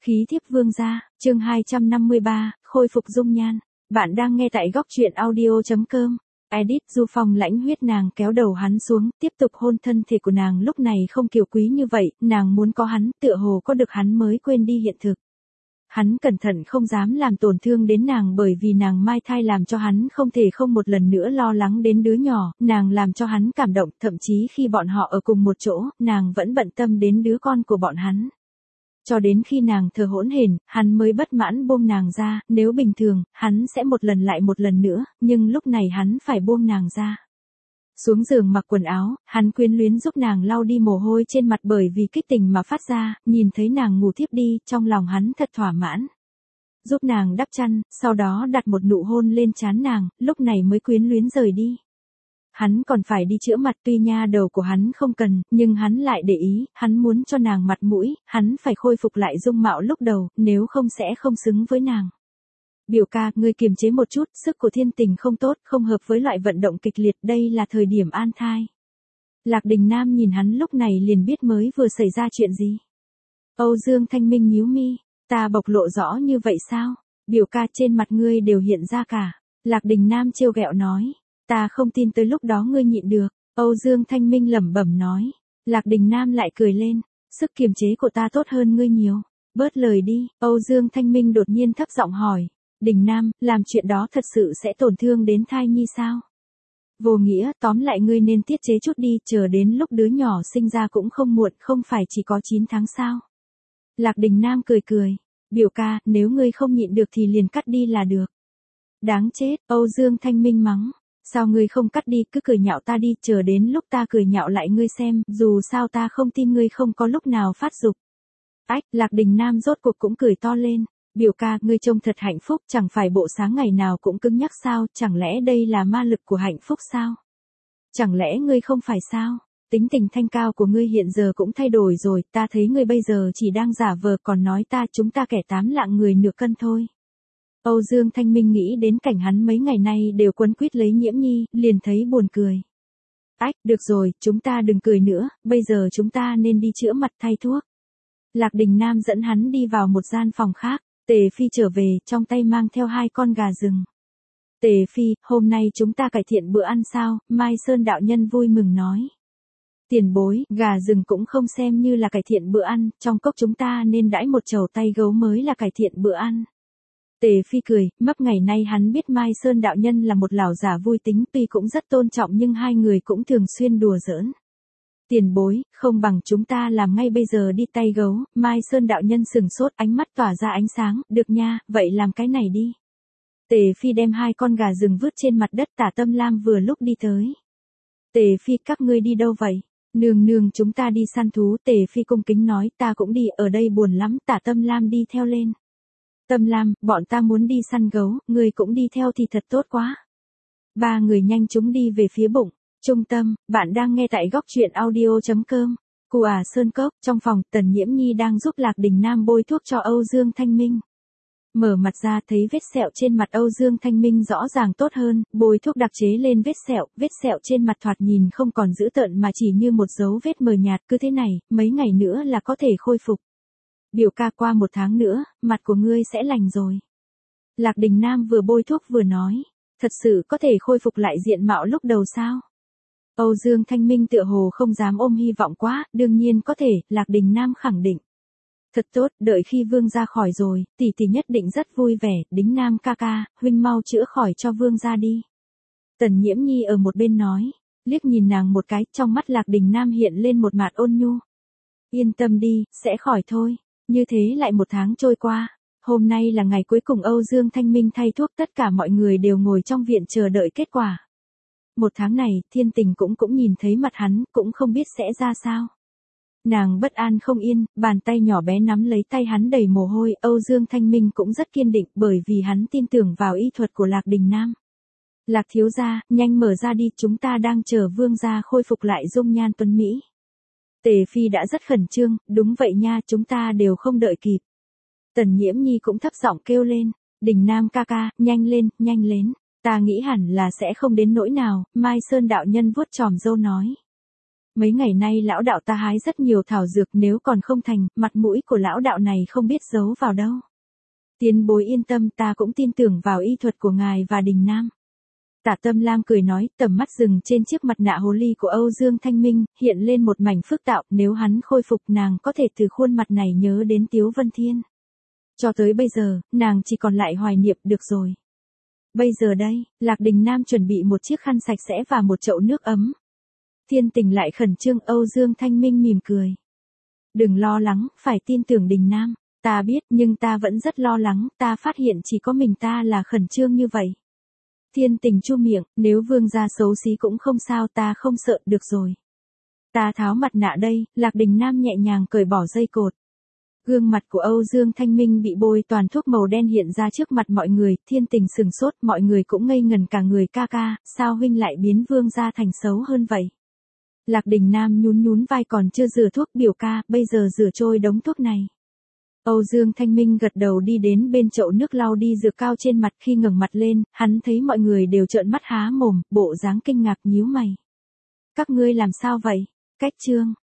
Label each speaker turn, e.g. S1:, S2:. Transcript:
S1: Khí thiếp vương gia, chương 253, khôi phục dung nhan. Bạn đang nghe tại góc truyện audio.com. Edit. Du Phong lãnh huyết, nàng kéo đầu hắn xuống, tiếp tục hôn thân thể của nàng. Lúc này không kiều quý như vậy, nàng muốn có hắn, tựa hồ có được hắn mới quên đi hiện thực. Hắn cẩn thận không dám làm tổn thương đến nàng, bởi vì nàng mang thai làm cho hắn không thể không một lần nữa lo lắng đến đứa nhỏ. Nàng làm cho hắn cảm động, thậm chí khi bọn họ ở cùng một chỗ, nàng vẫn bận tâm đến đứa con của bọn hắn. Cho đến khi nàng thở hổn hển, hắn mới bất mãn buông nàng ra. Nếu bình thường, hắn sẽ một lần lại một lần nữa, nhưng lúc này hắn phải buông nàng ra. Xuống giường mặc quần áo, hắn quyến luyến giúp nàng lau đi mồ hôi trên mặt, bởi vì kích tình mà phát ra. Nhìn thấy nàng ngủ thiếp đi, trong lòng hắn thật thỏa mãn. Giúp nàng đắp chăn, sau đó đặt một nụ hôn lên trán nàng, lúc này mới quyến luyến rời đi. Hắn còn phải đi chữa mặt, tuy nha đầu của hắn không cần, nhưng hắn lại để ý, hắn muốn cho nàng mặt mũi, hắn phải khôi phục lại dung mạo lúc đầu, nếu không sẽ không xứng với nàng. Biểu ca, ngươi kiềm chế một chút, sức của Thiên Tình không tốt, không hợp với loại vận động kịch liệt, đây là thời điểm an thai. Lạc Đình Nam nhìn hắn lúc này liền biết mới vừa xảy ra chuyện gì. Âu Dương Thanh Minh nhíu mi, ta bộc lộ rõ như vậy sao? Biểu ca, trên mặt ngươi đều hiện ra cả. Lạc Đình Nam trêu ghẹo nói. Ta không tin tới lúc đó ngươi nhịn được. Âu Dương Thanh Minh lẩm bẩm nói. Lạc Đình Nam lại cười lên. Sức kiềm chế của ta tốt hơn ngươi nhiều. Bớt lời đi. Âu Dương Thanh Minh đột nhiên thấp giọng hỏi. Đình Nam, làm chuyện đó thật sự sẽ tổn thương đến thai nhi sao? Vô nghĩa, tóm lại ngươi nên tiết chế chút đi, chờ đến lúc đứa nhỏ sinh ra cũng không muộn, không phải chỉ có 9 tháng sao? Lạc Đình Nam cười cười. Biểu ca, nếu ngươi không nhịn được thì liền cắt đi là được. Đáng chết, Âu Dương Thanh Minh mắng. Sao ngươi không cắt đi, cứ cười nhạo ta đi, chờ đến lúc ta cười nhạo lại ngươi xem, dù sao ta không tin ngươi không có lúc nào phát dục. Ách, Lạc Đình Nam rốt cuộc cũng cười to lên. Biểu ca, ngươi trông thật hạnh phúc, chẳng phải bộ sáng ngày nào cũng cứng nhắc sao, chẳng lẽ đây là ma lực của hạnh phúc sao? Chẳng lẽ ngươi không phải sao? Tính tình thanh cao của ngươi hiện giờ cũng thay đổi rồi, ta thấy ngươi bây giờ chỉ đang giả vờ, còn nói chúng ta kẻ 8 lạng người nửa cân thôi. Âu Dương Thanh Minh nghĩ đến cảnh hắn mấy ngày nay đều quấn quýt lấy Nhiễm Nhi, liền thấy buồn cười. Ách, được rồi, chúng ta đừng cười nữa, bây giờ chúng ta nên đi chữa mặt thay thuốc. Lạc Đình Nam dẫn hắn đi vào một gian phòng khác. Tề Phi trở về, trong tay mang theo 2 con gà rừng. Tề Phi, hôm nay chúng ta cải thiện bữa ăn sao? Mai Sơn đạo nhân vui mừng nói. Tiền bối, gà rừng cũng không xem như là cải thiện bữa ăn, trong cốc chúng ta nên đãi một chầu tay gấu mới là cải thiện bữa ăn. Tề Phi cười, mấp ngày nay hắn biết Mai Sơn đạo nhân là một lão giả vui tính, tuy cũng rất tôn trọng nhưng hai người cũng thường xuyên đùa giỡn. Tiền bối, không bằng chúng ta làm ngay bây giờ đi tay gấu. Mai Sơn đạo nhân sừng sốt, ánh mắt tỏa ra ánh sáng. Được nha, vậy làm cái này đi. Tề Phi đem 2 con gà rừng vứt trên mặt đất. Tả Tâm Lam vừa lúc đi tới. Tề Phi, các ngươi đi đâu vậy? Nương nương, chúng ta đi săn thú. Tề Phi cung kính nói, ta cũng đi, ở đây buồn lắm. Tả Tâm Lam đi theo lên. Tâm Lam, bọn ta muốn đi săn gấu, ngươi cũng đi theo thì thật tốt quá. 3 người nhanh chóng đi về phía bụng. Trung tâm, bạn đang nghe tại góc truyện audio.com. Sơn Cốc, trong phòng, Tần Nhiễm Nhi đang giúp Lạc Đình Nam bôi thuốc cho Âu Dương Thanh Minh. Mở mặt ra thấy vết sẹo trên mặt Âu Dương Thanh Minh rõ ràng tốt hơn, bôi thuốc đặc chế lên vết sẹo trên mặt thoạt nhìn không còn dữ tợn mà chỉ như một dấu vết mờ nhạt, cứ thế này, mấy ngày nữa là có thể khôi phục. Biểu ca, qua 1 tháng nữa, mặt của ngươi sẽ lành rồi. Lạc Đình Nam vừa bôi thuốc vừa nói, thật sự có thể khôi phục lại diện mạo lúc đầu sao? Âu Dương Thanh Minh tựa hồ không dám ôm hy vọng quá, đương nhiên có thể, Lạc Đình Nam khẳng định. Thật tốt, đợi khi vương gia khỏi rồi, tỷ tỷ nhất định rất vui vẻ, Đính Nam ca ca, huynh mau chữa khỏi cho vương gia đi. Tần Nhiễm Nhi ở một bên nói, liếc nhìn nàng một cái, trong mắt Lạc Đình Nam hiện lên một mạt ôn nhu. Yên tâm đi, sẽ khỏi thôi. Như thế lại 1 tháng trôi qua. Hôm nay là ngày cuối cùng Âu Dương Thanh Minh thay thuốc, tất cả mọi người đều ngồi trong viện chờ đợi kết quả. 1 tháng này, Thiên Tình cũng nhìn thấy mặt hắn, cũng không biết sẽ ra sao. Nàng bất an không yên, bàn tay nhỏ bé nắm lấy tay hắn đầy mồ hôi. Âu Dương Thanh Minh cũng rất kiên định, bởi vì hắn tin tưởng vào y thuật của Lạc Đình Nam. Lạc thiếu gia, nhanh mở ra đi, chúng ta đang chờ vương gia khôi phục lại dung nhan tuấn mỹ. Tề Phi đã rất khẩn trương, đúng vậy nha, chúng ta đều không đợi kịp. Tần Nhiễm Nhi cũng thấp giọng kêu lên, Đình Nam ca ca, nhanh lên. Ta nghĩ hẳn là sẽ không đến nỗi nào, Mai Sơn đạo nhân vuốt chòm râu nói. Mấy ngày nay lão đạo ta hái rất nhiều thảo dược, nếu còn không thành, mặt mũi của lão đạo này không biết giấu vào đâu. Tiền bối yên tâm, ta cũng tin tưởng vào y thuật của ngài và Đình Nam. Tả Tâm Lam cười nói, tầm mắt dừng trên chiếc mặt nạ hồ ly của Âu Dương Thanh Minh, hiện lên một mảnh phức tạp, nếu hắn khôi phục nàng có thể từ khuôn mặt này nhớ đến Tiếu Vân Thiên. Cho tới bây giờ, nàng chỉ còn lại hoài niệm, được rồi. Bây giờ đây, Lạc Đình Nam chuẩn bị một chiếc khăn sạch sẽ và một chậu nước ấm. Thiên Tình lại khẩn trương, Âu Dương Thanh Minh mỉm cười. Đừng lo lắng, phải tin tưởng Đình Nam. Ta biết, nhưng ta vẫn rất lo lắng, ta phát hiện chỉ có mình ta là khẩn trương như vậy. Thiên Tình chu miệng, nếu vương gia xấu xí cũng không sao, ta không sợ, được rồi. Ta tháo mặt nạ đây, Lạc Đình Nam nhẹ nhàng cởi bỏ dây cột. Gương mặt của Âu Dương Thanh Minh bị bôi toàn thuốc màu đen hiện ra trước mặt mọi người, Thiên Tình sừng sốt, mọi người cũng ngây ngần cả người. Ca ca, sao huynh lại biến vương gia thành xấu hơn vậy? Lạc Đình Nam nhún vai, còn chưa rửa thuốc, biểu ca, bây giờ rửa trôi đống thuốc này. Âu Dương Thanh Minh gật đầu, đi đến bên chậu nước lau đi dược cao trên mặt. Khi ngẩng mặt lên, hắn thấy mọi người đều trợn mắt há mồm, bộ dáng kinh ngạc, nhíu mày. Các ngươi làm sao vậy? Cách chương